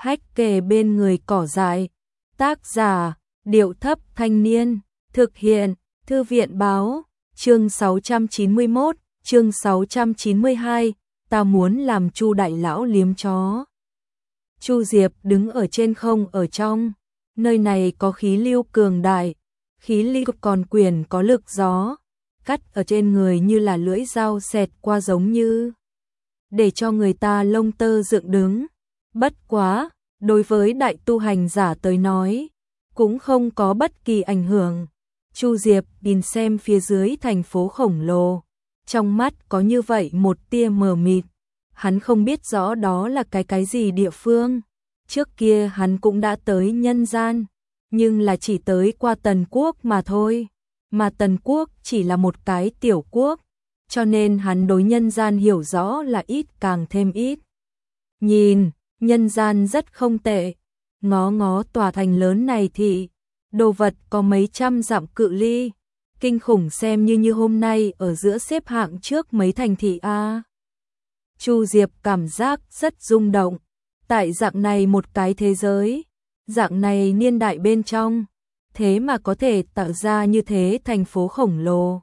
Hách kề bên người cỏ dại. Tác giả, Điệu Thấp Thanh Niên. Thực hiện, Thư viện Báo. Chương 691, chương 692, ta muốn làm Chu đại lão liếm chó. Chu Diệp đứng ở trên không ở trong. Nơi này có khí lưu cường đại. Khí lưu còn quyền có lực gió. Cắt ở trên người như là lưỡi dao xẹt qua giống như để cho người ta lông tơ dựng đứng. Bất quá, đối với đại tu hành giả tới nói, cũng không có bất kỳ ảnh hưởng. Chu Diệp nhìn xem phía dưới thành phố khổng lồ, trong mắt có như vậy một tia mờ mịt. Hắn không biết rõ đó là cái gì địa phương. Trước kia hắn cũng đã tới nhân gian, nhưng là chỉ tới qua Tần Quốc mà thôi. Mà Tần Quốc chỉ là một cái tiểu quốc, cho nên hắn đối nhân gian hiểu rõ là ít càng thêm ít. Nhìn, nhân gian rất không tệ. Ngó ngó tòa thành lớn này thì đồ vật có mấy trăm dặm cự ly, kinh khủng xem như hôm nay ở giữa xếp hạng trước mấy thành thị a. Chu Diệp cảm giác rất rung động, tại dạng này một cái thế giới, dạng này niên đại bên trong, thế mà có thể tạo ra như thế thành phố khổng lồ.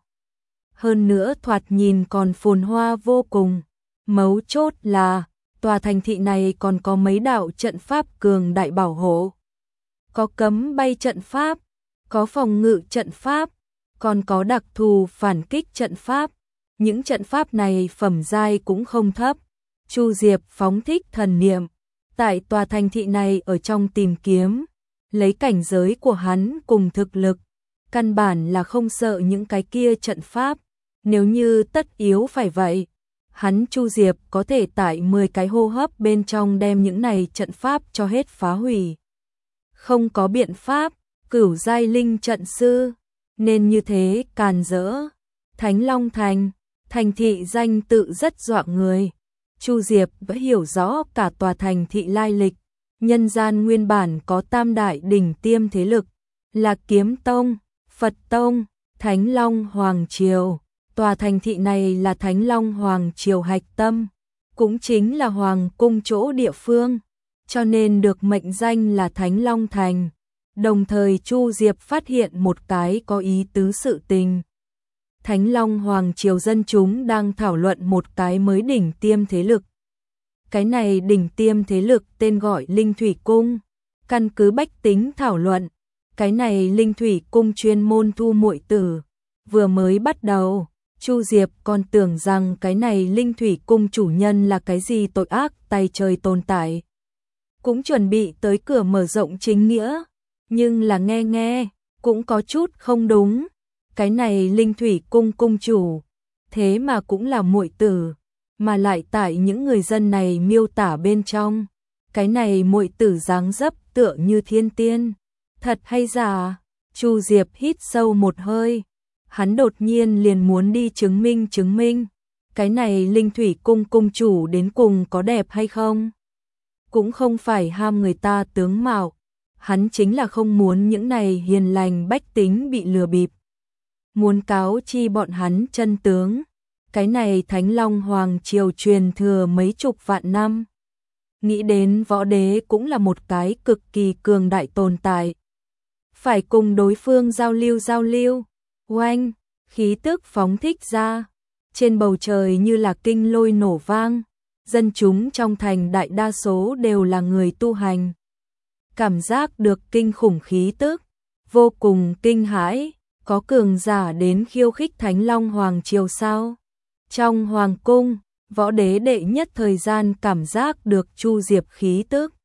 Hơn nữa thoạt nhìn còn phồn hoa vô cùng, mấu chốt là tòa thành thị này còn có mấy đạo trận pháp cường đại bảo hộ. Có cấm bay trận pháp, có phòng ngự trận pháp, còn có đặc thù phản kích trận pháp. Những trận pháp này phẩm giai cũng không thấp. Chu Diệp phóng thích thần niệm, tại tòa thành thị này ở trong tìm kiếm, lấy cảnh giới của hắn cùng thực lực, căn bản là không sợ những cái kia trận pháp. Nếu như tất yếu phải vậy, hắn Chu Diệp có thể tại 10 cái hô hấp bên trong đem những này trận pháp cho hết phá hủy. Không có biện pháp, cửu giai linh trận sư, nên như thế càn rỡ. Thánh Long Thành, thành thị danh tự rất dọa người. Chu Diệp vẫn hiểu rõ cả tòa thành thị lai lịch. Nhân gian nguyên bản có tam đại đỉnh tiêm thế lực, là Kiếm Tông, Phật Tông, Thánh Long Hoàng Triều. Tòa thành thị này là Thánh Long Hoàng Triều hạch tâm, cũng chính là Hoàng cung chỗ địa phương, cho nên được mệnh danh là Thánh Long Thành. Đồng thời Chu Diệp phát hiện một cái có ý tứ sự tình. Thánh Long Hoàng Triều dân chúng đang thảo luận một cái mới đỉnh tiêm thế lực. Cái này đỉnh tiêm thế lực tên gọi Linh Thủy Cung. Căn cứ bách tính thảo luận, cái này Linh Thủy Cung chuyên môn thu muội tử. Vừa mới bắt đầu, Chu Diệp còn tưởng rằng cái này Linh Thủy Cung chủ nhân là cái gì tội ác tay trời tồn tại. Cũng chuẩn bị tới cửa mở rộng chính nghĩa, nhưng là nghe cũng có chút không đúng. Cái này Linh Thủy Cung cung chủ, thế mà cũng là muội tử, mà lại tại những người dân này miêu tả bên trong, cái này muội tử dáng dấp tựa như thiên tiên. Thật hay giả? Chu Diệp hít sâu một hơi. Hắn đột nhiên liền muốn đi chứng minh cái này Linh Thủy Cung cung chủ đến cùng có đẹp hay không. Cũng không phải ham người ta tướng mạo, hắn chính là không muốn những này hiền lành bách tính bị lừa bịp. Muốn cáo chi bọn hắn chân tướng. Cái này Thánh Long Hoàng Triều truyền thừa mấy chục vạn năm. Nghĩ đến võ đế cũng là một cái cực kỳ cường đại tồn tại. Phải cùng đối phương giao lưu. Oanh, khí tức phóng thích ra. Trên bầu trời như là kinh lôi nổ vang. Dân chúng trong thành đại đa số đều là người tu hành. Cảm giác được kinh khủng khí tức, vô cùng kinh hãi. Có cường giả đến khiêu khích Thánh Long Hoàng Triều sao? Trong hoàng cung, võ đế đệ nhất thời gian cảm giác được Chu Diệp khí tức.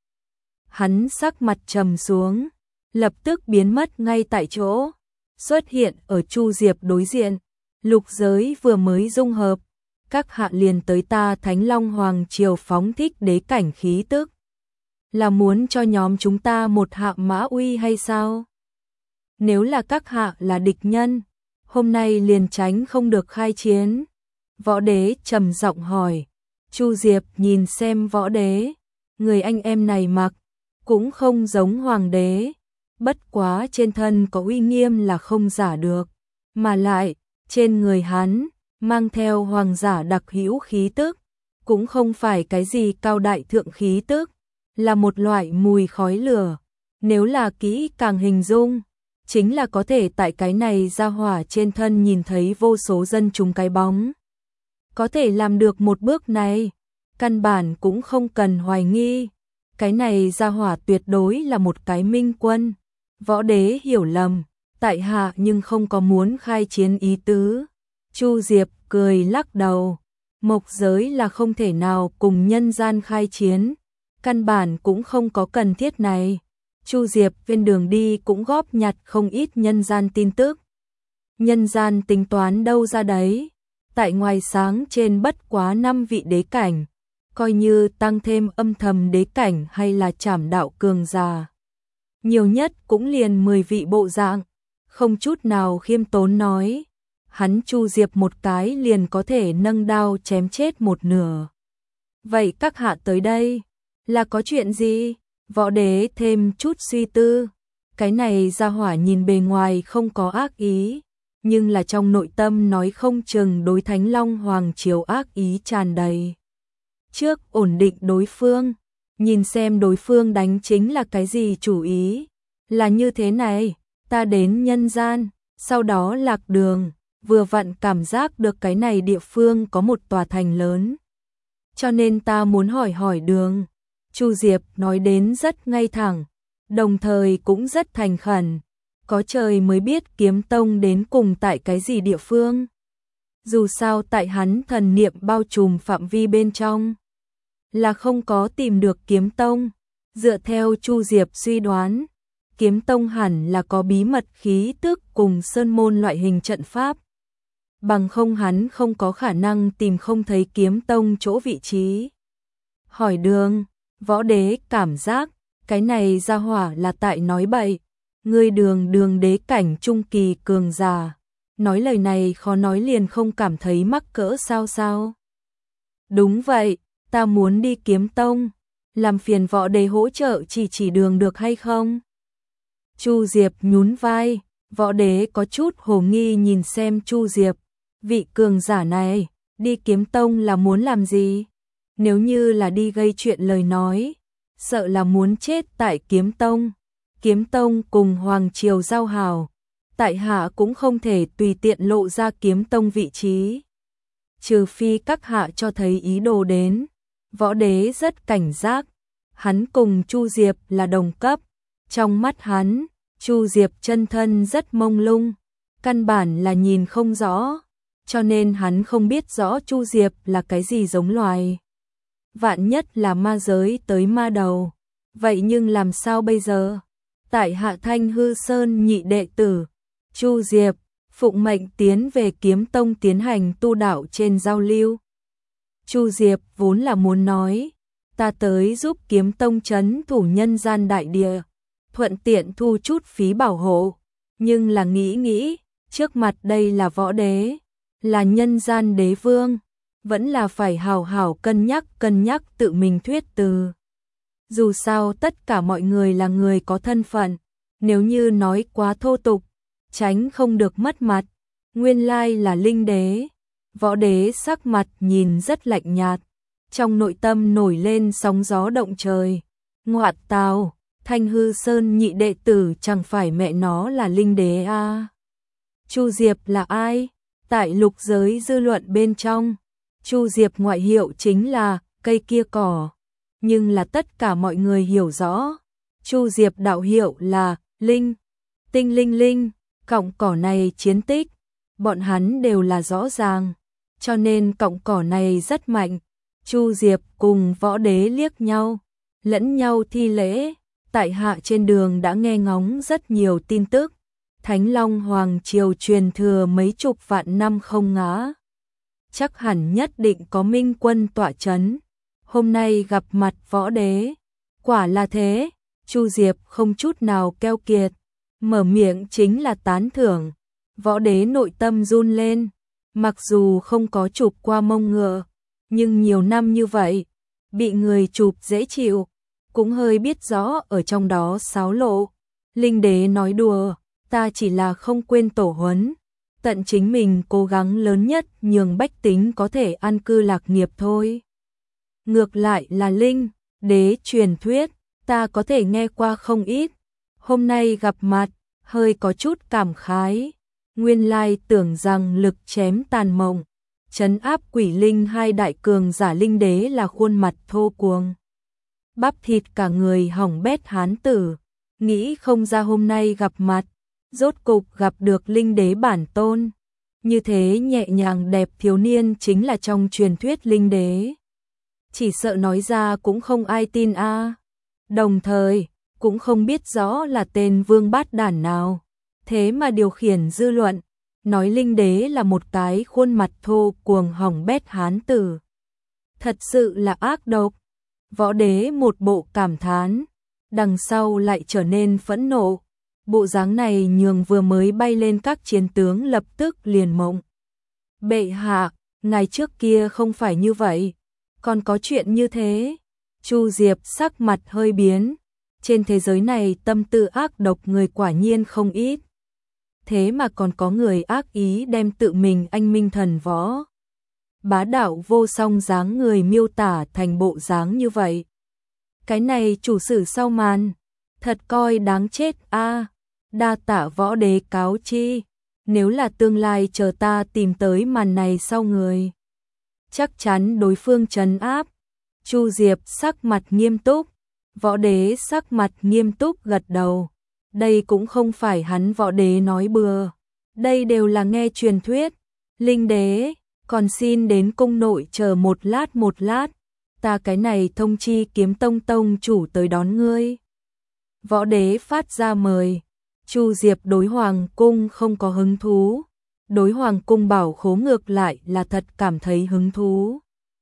Hắn sắc mặt trầm xuống, lập tức biến mất ngay tại chỗ, xuất hiện ở Chu Diệp đối diện. Lục giới vừa mới dung hợp, các hạ liền tới ta Thánh Long Hoàng Triều phóng thích đế cảnh khí tức. Là muốn cho nhóm chúng ta một hạ mã uy hay sao? Nếu là các hạ là địch nhân, hôm nay liền tránh không được khai chiến. Võ đế trầm giọng hỏi. Chu Diệp nhìn xem võ đế, người anh em này mặc cũng không giống hoàng đế, bất quá trên thân có uy nghiêm là không giả được, mà lại trên người hắn mang theo hoàng giả đặc hữu khí tức, cũng không phải cái gì cao đại thượng khí tức, là một loại mùi khói lửa. Nếu là kỹ càng hình dung, chính là có thể tại cái này ra hỏa trên thân nhìn thấy vô số dân chúng cái bóng. Có thể làm được một bước này, căn bản cũng không cần hoài nghi. Cái này ra hỏa tuyệt đối là một cái minh quân. Võ Đế hiểu lầm, tại hạ nhưng không có muốn khai chiến ý tứ. Chu Diệp cười lắc đầu, mộc giới là không thể nào cùng nhân gian khai chiến, căn bản cũng không có cần thiết này. Chu Diệp trên đường đi cũng góp nhặt không ít nhân gian tin tức. Nhân gian tính toán đâu ra đấy, tại ngoài sáng trên bất quá 5 vị đế cảnh, coi như tăng thêm âm thầm đế cảnh hay là trảm đạo cường giả. Nhiều nhất cũng liền 10 vị bộ dạng, không chút nào khiêm tốn nói. Hắn Chu Diệp một cái liền có thể nâng đao chém chết một nửa. Vậy các hạ tới đây, là có chuyện gì? Võ Đế thêm chút suy tư. Cái này ra hỏa nhìn bề ngoài không có ác ý, nhưng là trong nội tâm nói không chừng đối Thánh Long Hoàng Triều ác ý tràn đầy. Trước ổn định đối phương, nhìn xem đối phương đánh chính là cái gì chủ ý. Là như thế này, ta đến nhân gian, sau đó lạc đường, vừa vặn cảm giác được cái này địa phương có một tòa thành lớn. Cho nên ta muốn hỏi hỏi đường. Chu Diệp nói đến rất ngay thẳng, đồng thời cũng rất thành khẩn. Có trời mới biết Kiếm Tông đến cùng tại cái gì địa phương. Dù sao tại hắn thần niệm bao trùm phạm vi bên trong, là không có tìm được Kiếm Tông. Dựa theo Chu Diệp suy đoán, Kiếm Tông hẳn là có bí mật khí tức cùng sơn môn loại hình trận pháp. Bằng không hắn không có khả năng tìm không thấy Kiếm Tông chỗ vị trí. Hỏi đường, Võ Đế cảm giác, cái này ra hỏa là tại nói bậy. Ngươi đường đế cảnh trung kỳ cường giả, nói lời này khó nói liền không cảm thấy mắc cỡ sao? Đúng vậy, ta muốn đi Kiếm Tông, làm phiền Võ Đế hỗ trợ chỉ đường được hay không? Chu Diệp nhún vai, Võ Đế có chút hồ nghi nhìn xem Chu Diệp, vị cường giả này, đi Kiếm Tông là muốn làm gì? Nếu như là đi gây chuyện lời nói, sợ là muốn chết tại Kiếm Tông. Kiếm Tông cùng Hoàng Triều giao hảo, tại hạ cũng không thể tùy tiện lộ ra Kiếm Tông vị trí. Trừ phi các hạ cho thấy ý đồ đến. Võ Đế rất cảnh giác, hắn cùng Chu Diệp là đồng cấp. Trong mắt hắn, Chu Diệp chân thân rất mông lung, căn bản là nhìn không rõ, cho nên hắn không biết rõ Chu Diệp là cái gì giống loài. Vạn nhất là ma giới tới ma đầu, vậy nhưng làm sao bây giờ? Tại hạ Thanh Hư Sơn nhị đệ tử, Chu Diệp, phụng mệnh tiến về Kiếm Tông tiến hành tu đạo trên giao lưu. Chu Diệp vốn là muốn nói, ta tới giúp Kiếm Tông trấn thủ nhân gian đại địa, thuận tiện thu chút phí bảo hộ, nhưng là nghĩ, trước mặt đây là Võ Đế, là nhân gian đế vương, vẫn là phải hào hào cân nhắc tự mình thuyết từ. Dù sao tất cả mọi người là người có thân phận, nếu như nói quá thô tục, tránh không được mất mặt. Nguyên lai là Linh Đế. Võ Đế sắc mặt nhìn rất lạnh nhạt, trong nội tâm nổi lên sóng gió động trời. Ngoại tào, Thanh Hư Sơn nhị đệ tử chẳng phải mẹ nó là Linh Đế à? Chu Diệp là ai? Tại lục giới dư luận bên trong, Chu Diệp ngoại hiệu chính là cây kia cỏ, nhưng là tất cả mọi người hiểu rõ, Chu Diệp đạo hiệu là Linh, tinh linh, cọng cỏ này chiến tích, bọn hắn đều là rõ ràng, cho nên cọng cỏ này rất mạnh. Chu Diệp cùng Võ Đế liếc nhau, lẫn nhau thi lễ, tại hạ trên đường đã nghe ngóng rất nhiều tin tức, Thánh Long Hoàng Triều truyền thừa mấy chục vạn năm không ngã, chắc hẳn nhất định có minh quân tọa chấn. Hôm nay gặp mặt Võ Đế, quả là thế. Chu Diệp không chút nào keo kiệt, mở miệng chính là tán thưởng. Võ Đế nội tâm run lên, mặc dù không có chụp qua mông ngựa, nhưng nhiều năm như vậy, bị người chụp dễ chịu, cũng hơi biết rõ ở trong đó xáo lộ. Linh Đế nói đùa, ta chỉ là không quên tổ huấn, tận chính mình cố gắng lớn nhất nhường bách tính có thể an cư lạc nghiệp thôi. Ngược lại là Linh, đế truyền thuyết, ta có thể nghe qua không ít. Hôm nay gặp mặt, hơi có chút cảm khái. Nguyên lai tưởng rằng lực chém tàn mộng, trấn áp quỷ linh hai đại cường giả linh đế là khuôn mặt thô cuồng. Bắp thịt cả người hỏng bét hán tử, nghĩ không ra hôm nay gặp mặt, rốt cục gặp được linh đế bản tôn. Như thế nhẹ nhàng đẹp thiếu niên chính là trong truyền thuyết linh đế. Chỉ sợ nói ra cũng không ai tin a. Đồng thời, cũng không biết rõ là tên vương bát đản nào. Thế mà điều khiển dư luận, nói linh đế là một cái khuôn mặt thô cuồng hỏng bét hán tử. Thật sự là ác độc. Võ đế một bộ cảm thán, đằng sau lại trở nên phẫn nộ. Bộ dáng này nhường vừa mới bay lên các chiến tướng lập tức liền mộng. Bệ hạ, ngày trước kia không phải như vậy, còn có chuyện như thế. Chu Diệp sắc mặt hơi biến, trên thế giới này tâm tư ác độc người quả nhiên không ít. Thế mà còn có người ác ý đem tự mình anh minh thần võ bá đạo vô song dáng người miêu tả thành bộ dáng như vậy. Cái này chủ sử sau màn, thật coi đáng chết a. Đa tạ võ đế cáo chi, nếu là tương lai chờ ta tìm tới màn này sau người, chắc chắn đối phương trấn áp. Chu Diệp sắc mặt nghiêm túc, võ đế sắc mặt nghiêm túc gật đầu. Đây cũng không phải hắn võ đế nói bừa, đây đều là nghe truyền thuyết. Linh đế, còn xin đến cung nội chờ một lát, ta cái này thông chi Kiếm Tông tông chủ tới đón ngươi. Võ đế phát ra mời. Chu Diệp đối hoàng cung không có hứng thú, đối hoàng cung bảo khố ngược lại là thật cảm thấy hứng thú.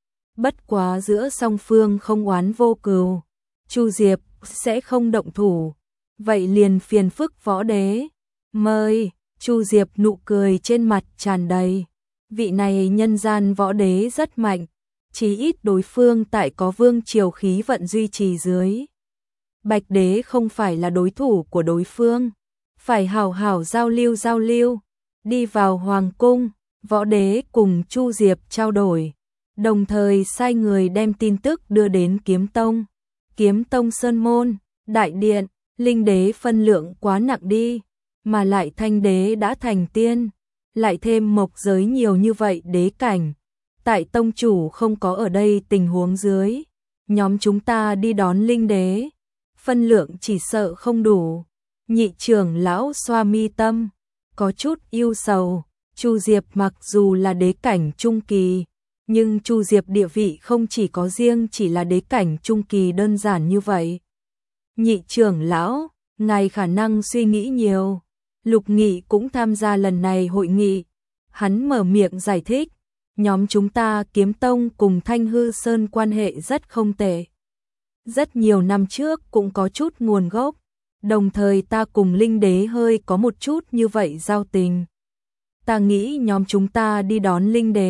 Bất quá giữa song phương không oán vô cừu, Chu Diệp sẽ không động thủ, vậy liền phiền phức võ đế. Mời. Chu Diệp nụ cười trên mặt tràn đầy. Vị này nhân gian võ đế rất mạnh, chí ít đối phương tại có vương triều khí vận duy trì dưới. Bạch đế không phải là đối thủ của đối phương, phải hảo hảo giao lưu. Đi vào hoàng cung, võ đế cùng Chu Diệp trao đổi, đồng thời sai người đem tin tức đưa đến Kiếm Tông. Kiếm Tông sơn môn, đại điện, linh đế phân lượng quá nặng đi, mà lại thanh đế đã thành tiên, lại thêm mộc giới nhiều như vậy đế cảnh. Tại tông chủ không có ở đây tình huống dưới, nhóm chúng ta đi đón linh đế, phân lượng chỉ sợ không đủ. Nhị trưởng lão xoa mi tâm, có chút yêu sầu. Chu Diệp mặc dù là đế cảnh trung kỳ, nhưng Chu Diệp địa vị không chỉ có riêng chỉ là đế cảnh trung kỳ đơn giản như vậy. Nhị trưởng lão, ngài khả năng suy nghĩ nhiều. Lục Nghị cũng tham gia lần này hội nghị. Hắn mở miệng giải thích, nhóm chúng ta Kiếm Tông cùng Thanh Hư Sơn quan hệ rất không tệ. Rất nhiều năm trước cũng có chút nguồn gốc, đồng thời ta cùng linh đế hơi có một chút như vậy giao tình. Ta nghĩ nhóm chúng ta đi đón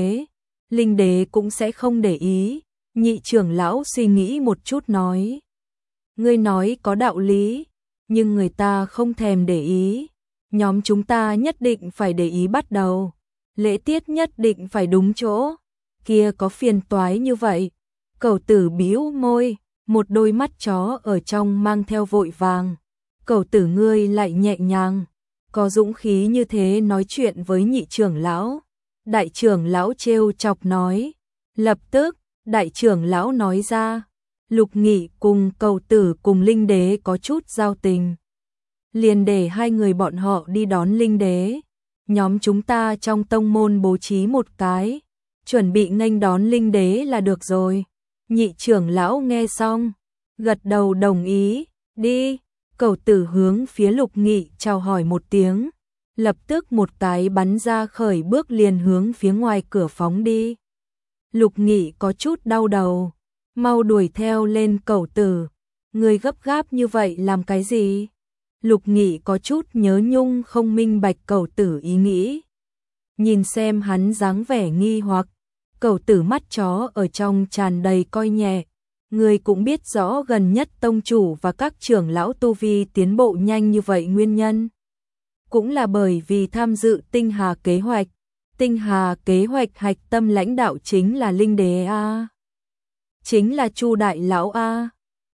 linh đế cũng sẽ không để ý. Nhị trưởng lão suy nghĩ một chút nói. Ngươi nói có đạo lý, nhưng người ta không thèm để ý. Nhóm chúng ta nhất định phải để ý bắt đầu. Lễ tiết nhất định phải đúng chỗ. Kia có phiền toái như vậy. Cẩu tử bĩu môi, một đôi mắt chó ở trong mang theo vội vàng. Cẩu tử ngươi lại nhẹ nhàng, có dũng khí như thế nói chuyện với nhị trưởng lão. Đại trưởng lão trêu chọc nói. Lập tức, đại trưởng lão nói ra, Lục Nghị cùng cẩu tử cùng linh đế có chút giao tình, liền để hai người bọn họ đi đón linh đế. Nhóm chúng ta trong tông môn bố trí một cái, chuẩn bị nghênh đón linh đế là được rồi. Nhị trưởng lão nghe xong, gật đầu đồng ý. Đi. Cẩu tử hướng phía Lục Nghị chào hỏi một tiếng, lập tức một cái bắn ra khởi bước liền hướng phía ngoài cửa phóng đi. Lục Nghị có chút đau đầu, mau đuổi theo lên cẩu tử. Người gấp gáp như vậy làm cái gì? Lục Nghị có chút nhớ nhung không minh bạch cẩu tử ý nghĩ. Nhìn xem hắn dáng vẻ nghi hoặc, cẩu tử mắt chó ở trong tràn đầy coi nhẹ. Người cũng biết rõ gần nhất tông chủ và các trưởng lão tu vi tiến bộ nhanh như vậy nguyên nhân. Cũng là bởi vì tham dự tinh hà kế hoạch. Tinh hà kế hoạch hạch tâm lãnh đạo chính là linh đế A. Chính là Chu đại lão A.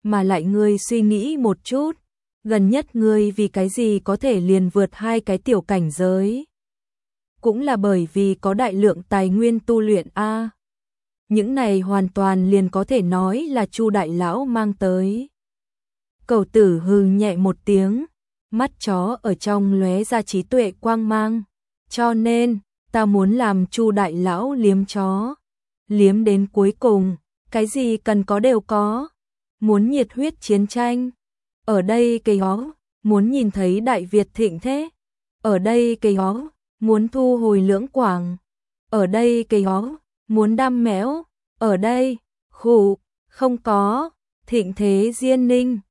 mà lại ngươi suy nghĩ một chút, gần nhất ngươi vì cái gì có thể liền vượt 2 cái tiểu cảnh giới? Cũng là bởi vì có đại lượng tài nguyên tu luyện a. Những này hoàn toàn liền có thể nói là Chu đại lão mang tới. Cẩu tử hừ nhẹ một tiếng, mắt chó ở trong lóe ra trí tuệ quang mang, cho nên ta muốn làm Chu đại lão liếm chó, liếm đến cuối cùng, cái gì cần có đều có. Muốn nhiệt huyết chiến tranh, ở đây cây ó, muốn nhìn thấy Đại Việt thịnh thế, ở đây cây ó, muốn thu hồi Lưỡng Quảng, ở đây cây ó, muốn đam mẽo, ở đây, khụ, không có, thịnh thế Diên Ninh.